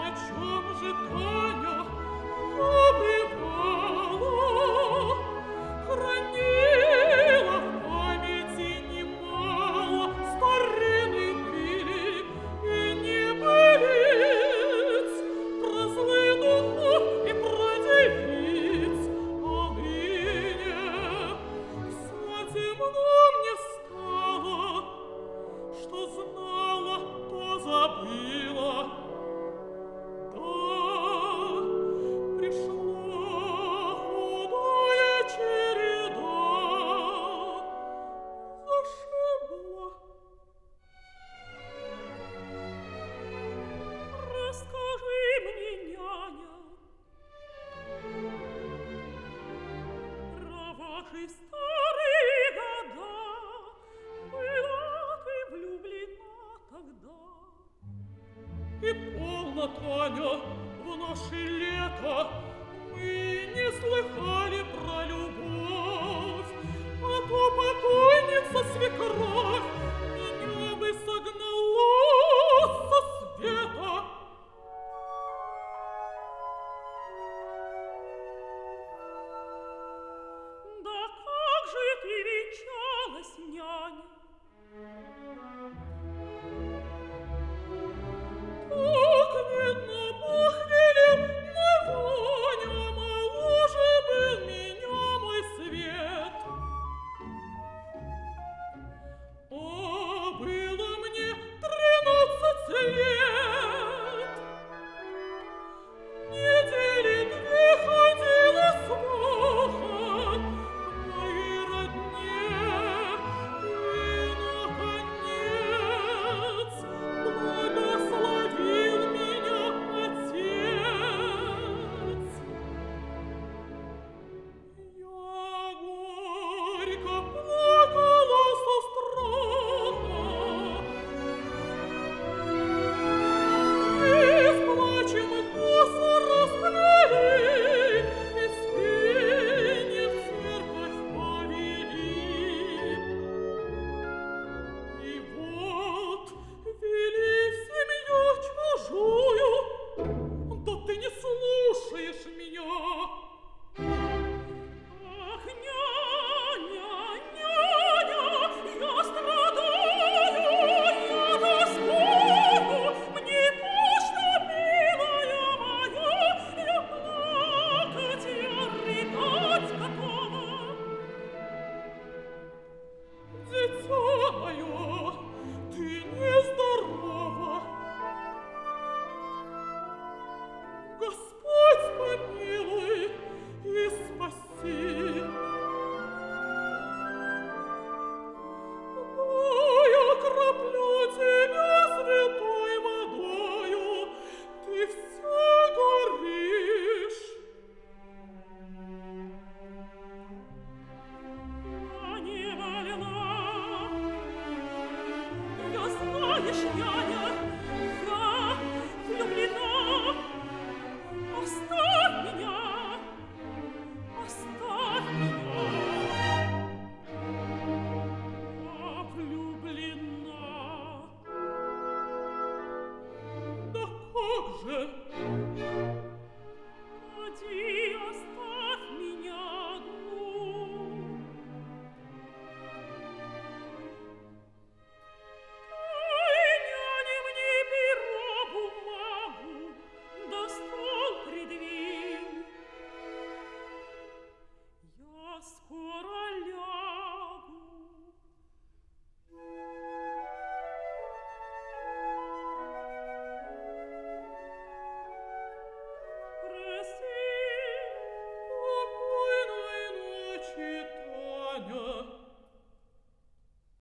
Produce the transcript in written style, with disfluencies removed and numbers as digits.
И полно, Таня, в наши лета мы не слыхали про любовь, а то покойница свекровь меня бы согнала со света. Да как же ты венчалась, няня? Так, видно, Бог велел, мой Ваня моложе был меня, мой свет. А было мне 13 лет. Недели 2 ходила сваха к моей родне, и, наконец, благословил меня отец. Я горько плакала со страха, и с плачем косы расплели, и с пением в церковь повели. И вот вели в семью чужую, да ты не слушаешь меня. Ах, няня, няня, я страдаю, я тоскую, мне тошно, милая моя, я плакать, я рыдать готова. Дитя мое, ты нездорова. Господь помилуй и спаси. Но я окроплю тебя святой водою, ты вся горишь. Я не больна, я, знаешь, няня, я влюблена. Оставь меня, оставь меня. Я влюблена. Да как же? Поди